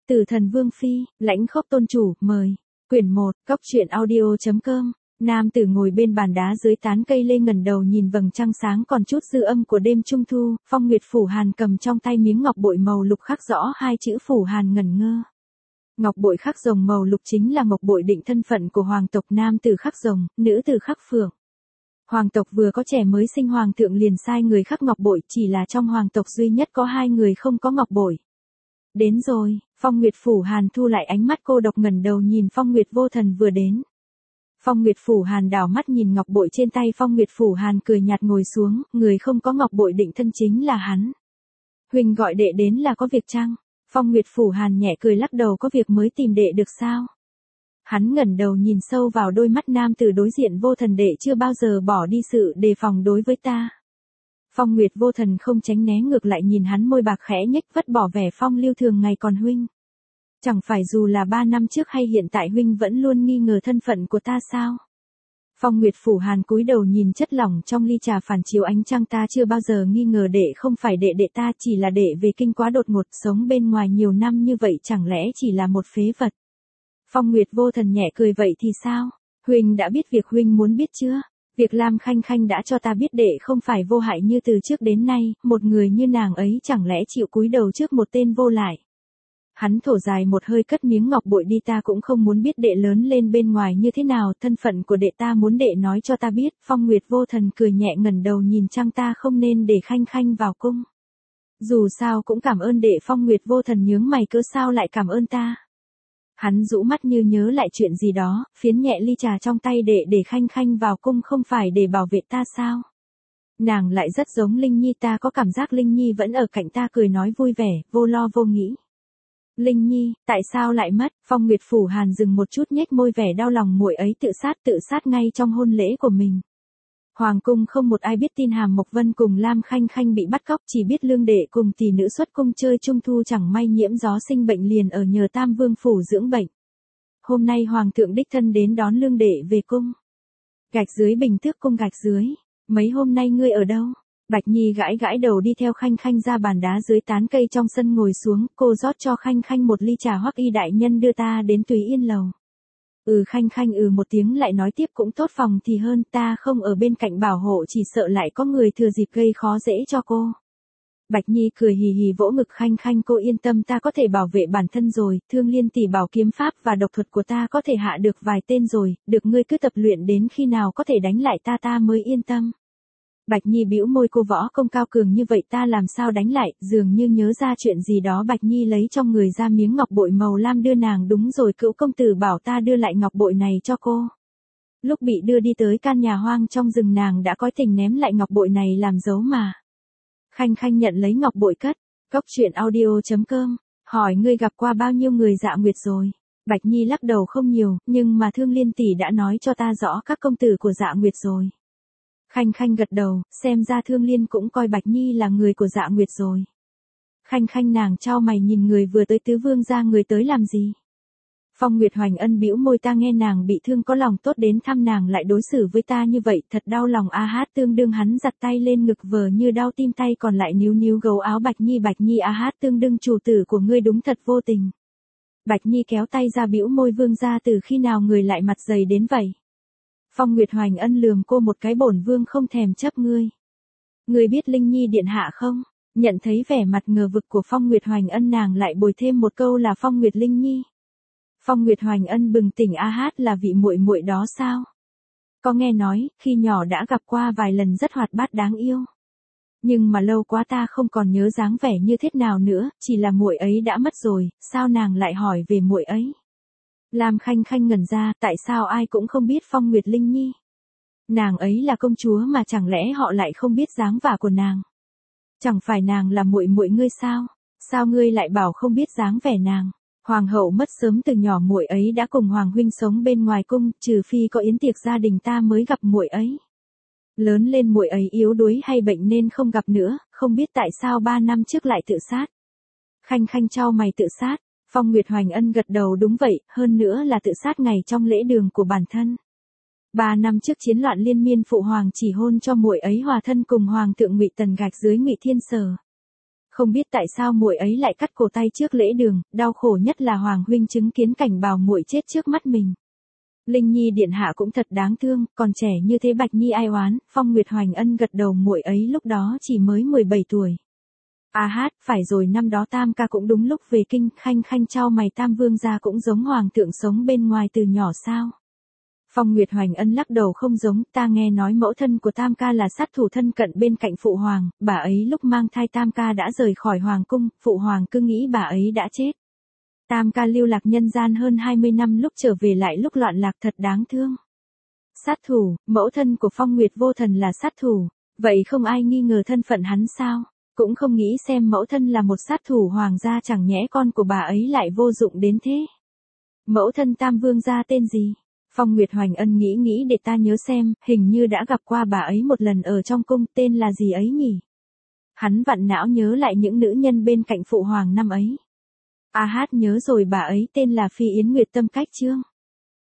Tử Thần Vương phi, Lãnh Khốc tôn chủ, mời. Quyển 1, Cóc truyện audio.com. Nam tử ngồi bên bàn đá dưới tán cây lê ngẩng đầu nhìn vầng trăng sáng còn chút dư âm của đêm trung thu, Phong Nguyệt Phủ Hàn cầm trong tay miếng ngọc bội màu lục khắc rõ hai chữ Phủ Hàn ngẩn ngơ. Ngọc bội khắc rồng màu lục chính là ngọc bội định thân phận của hoàng tộc, nam tử khắc rồng, nữ tử khắc phượng. Hoàng tộc vừa có trẻ mới sinh, hoàng thượng liền sai người khắc ngọc bội, chỉ là trong hoàng tộc duy nhất có hai người không có ngọc bội. Đến rồi, Phong Nguyệt Phủ Hàn thu lại ánh mắt cô độc ngẩng đầu nhìn Phong Nguyệt Vô Thần vừa đến. Phong Nguyệt Phủ Hàn đảo mắt nhìn ngọc bội trên tay Phong Nguyệt Phủ Hàn cười nhạt ngồi xuống, người không có ngọc bội định thân chính là hắn. Huynh gọi đệ đến là có việc chăng? Phong Nguyệt Phủ Hàn nhẹ cười lắc đầu, có việc mới tìm đệ được sao? Hắn ngẩng đầu nhìn sâu vào đôi mắt nam tử đối diện, Vô Thần đệ chưa bao giờ bỏ đi sự đề phòng đối với ta. Phong Nguyệt Vô Thần không tránh né, ngược lại nhìn hắn, môi bạc khẽ nhếch, vứt bỏ vẻ phong lưu thường ngày. Còn huynh, chẳng phải dù là 3 năm trước hay hiện tại huynh vẫn luôn nghi ngờ thân phận của ta sao? Phong Nguyệt Phủ Hàn cúi đầu nhìn chất lỏng trong ly trà phản chiếu ánh trăng, ta chưa bao giờ nghi ngờ đệ không phải đệ ta, chỉ là đệ về kinh quá đột ngột, sống bên ngoài nhiều năm như vậy chẳng lẽ chỉ là một phế vật. Phong Nguyệt Vô Thần nhẹ cười, vậy thì sao? Huynh đã biết việc huynh muốn biết chưa? Việc Lam Khanh Khanh đã cho ta biết đệ không phải vô hại như từ trước đến nay, một người như nàng ấy chẳng lẽ chịu cúi đầu trước một tên vô lại. Hắn thổ dài một hơi, cất miếng ngọc bội đi, ta cũng không muốn biết đệ lớn lên bên ngoài như thế nào, thân phận của đệ ta muốn đệ nói cho ta biết. Phong Nguyệt Vô Thần cười nhẹ ngẩng đầu nhìn trăng, ta không nên để Khanh Khanh vào cung. Dù sao cũng cảm ơn đệ. Phong Nguyệt Vô Thần nhướng mày, cớ sao lại cảm ơn ta? Hắn rũ mắt như nhớ lại chuyện gì đó, phiến nhẹ ly trà trong tay, để Khanh Khanh vào cung không phải để bảo vệ ta sao? Nàng lại rất giống Linh Nhi, ta có cảm giác Linh Nhi vẫn ở cạnh ta. Cười nói vui vẻ, vô lo vô nghĩ. Linh Nhi, tại sao lại mất? Phong Nguyệt Phủ Hàn dừng một chút, nhếch môi vẻ đau lòng, muội ấy tự sát ngay trong hôn lễ của mình. Hoàng cung không một ai biết tin Hàm Mộc Vân cùng Lam Khanh Khanh bị bắt cóc, chỉ biết Lương đệ cùng tỷ nữ xuất cung chơi trung thu, chẳng may nhiễm gió sinh bệnh, liền ở nhờ Tam Vương phủ dưỡng bệnh. Hôm nay hoàng thượng đích thân đến đón Lương đệ về cung. Gạch dưới Bình Tước cung, gạch dưới. Mấy hôm nay ngươi ở đâu? Bạch Nhi gãi đầu đi theo Khanh Khanh ra bàn đá dưới tán cây trong sân ngồi xuống, cô rót cho Khanh Khanh một ly trà, Hoắc y đại nhân đưa ta đến Tùy Yên lầu. Khanh Khanh một tiếng lại nói tiếp, cũng tốt, phòng thì hơn, ta không ở bên cạnh bảo hộ chỉ sợ lại có người thừa dịp gây khó dễ cho cô. Bạch Nhi cười hì hì vỗ ngực, Khanh Khanh cô yên tâm, ta có thể bảo vệ bản thân rồi, Thương Liên tỷ bảo kiếm pháp và độc thuật của ta có thể hạ được vài tên rồi, được ngươi cứ tập luyện đến khi nào có thể đánh lại ta mới yên tâm. Bạch Nhi bĩu môi, cô võ công cao cường như vậy ta làm sao đánh lại? Dường như nhớ ra chuyện gì đó, Bạch Nhi lấy trong người ra miếng ngọc bội màu lam đưa nàng, đúng rồi, cữu công tử bảo ta đưa lại ngọc bội này cho cô. Lúc bị đưa đi tới căn nhà hoang trong rừng, nàng đã có tình ném lại ngọc bội này làm dấu mà. Khanh Khanh nhận lấy ngọc bội cất. Cóc truyện audio.com, hỏi ngươi gặp qua bao nhiêu người Dạ Nguyệt rồi? Bạch Nhi lắc đầu, không nhiều, nhưng mà Thương Liên tỷ đã nói cho ta rõ các công tử của Dạ Nguyệt rồi. Khanh Khanh gật đầu, xem ra Thương Liên cũng coi Bạch Nhi là người của Dạ Nguyệt rồi. Khanh Khanh nàng chau mày nhìn người vừa tới, tứ vương gia người tới làm gì? Phong Nguyệt Hoành Ân bĩu môi, ta nghe nàng bị thương có lòng tốt đến thăm nàng lại đối xử với ta như vậy, thật đau lòng a hát. Tương đương hắn giặt tay lên ngực vờ như đau tim, tay còn lại níu gấu áo Bạch Nhi a hát, tương đương chủ tử của ngươi đúng thật vô tình. Bạch Nhi kéo tay ra bĩu môi, vương gia từ khi nào người lại mặt dày đến vậy? Phong Nguyệt Hoành Ân lườm cô một cái, bổn vương không thèm chấp ngươi. Ngươi biết Linh Nhi điện hạ không? Nhận thấy vẻ mặt ngờ vực của Phong Nguyệt Hoành Ân, nàng lại bồi thêm một câu là Phong Nguyệt Linh Nhi. Phong Nguyệt Hoành Ân bừng tỉnh, a hát là vị muội muội đó sao? Có nghe nói, khi nhỏ đã gặp qua vài lần, rất hoạt bát đáng yêu. Nhưng mà lâu quá ta không còn nhớ dáng vẻ như thế nào nữa, chỉ là muội ấy đã mất rồi, sao nàng lại hỏi về muội ấy? Lam Khanh Khanh ngẩn ra, tại sao ai cũng không biết Phong Nguyệt Linh Nhi? Nàng ấy là công chúa mà, chẳng lẽ họ lại không biết dáng vẻ của nàng? Chẳng phải nàng là muội muội ngươi sao? Sao ngươi lại bảo không biết dáng vẻ nàng? Hoàng hậu mất sớm từ nhỏ, muội ấy đã cùng hoàng huynh sống bên ngoài cung, trừ phi có yến tiệc gia đình ta mới gặp muội ấy. Lớn lên muội ấy yếu đuối hay bệnh nên không gặp nữa, không biết tại sao 3 năm trước lại tự sát. Khanh Khanh chau mày, tự sát? Phong Nguyệt Hoành Ân gật đầu, đúng vậy, hơn nữa là tự sát ngày trong lễ đường của bản thân. 3 năm trước chiến loạn liên miên, phụ hoàng chỉ hôn cho muội ấy hòa thân cùng hoàng thượng Ngụy Tần, gạch dưới Ngụy Thiên Sở. Không biết tại sao muội ấy lại cắt cổ tay trước lễ đường, đau khổ nhất là Hoàng huynh chứng kiến cảnh bào muội chết trước mắt mình. Linh Nhi điện hạ cũng thật đáng thương, còn trẻ như thế Bạch Nhi ai oán, Phong Nguyệt Hoành Ân gật đầu, muội ấy lúc đó chỉ mới 17 tuổi. À hát, phải rồi, năm đó Tam ca cũng đúng lúc về kinh, Khanh Khanh chau mày, Tam vương gia cũng giống hoàng thượng sống bên ngoài từ nhỏ sao? Phong Nguyệt Hoành Ân lắc đầu, không giống, ta nghe nói mẫu thân của Tam ca là sát thủ thân cận bên cạnh phụ hoàng, bà ấy lúc mang thai Tam ca đã rời khỏi hoàng cung, phụ hoàng cứ nghĩ bà ấy đã chết. Tam ca lưu lạc nhân gian hơn 20 năm, lúc trở về lại lúc loạn lạc, thật đáng thương. Sát thủ, mẫu thân của Phong Nguyệt Vô Thần là sát thủ, vậy không ai nghi ngờ thân phận hắn sao? Cũng không nghĩ xem mẫu thân là một sát thủ hoàng gia, chẳng nhẽ con của bà ấy lại vô dụng đến thế. Mẫu thân Tam vương gia tên gì? Phong Nguyệt Hoành Ân nghĩ để ta nhớ xem, hình như đã gặp qua bà ấy một lần ở trong cung, tên là gì ấy nhỉ? Hắn vặn não nhớ lại những nữ nhân bên cạnh phụ hoàng năm ấy. À hát, nhớ rồi, bà ấy tên là Phi Yến Nguyệt Tâm Cách Trương.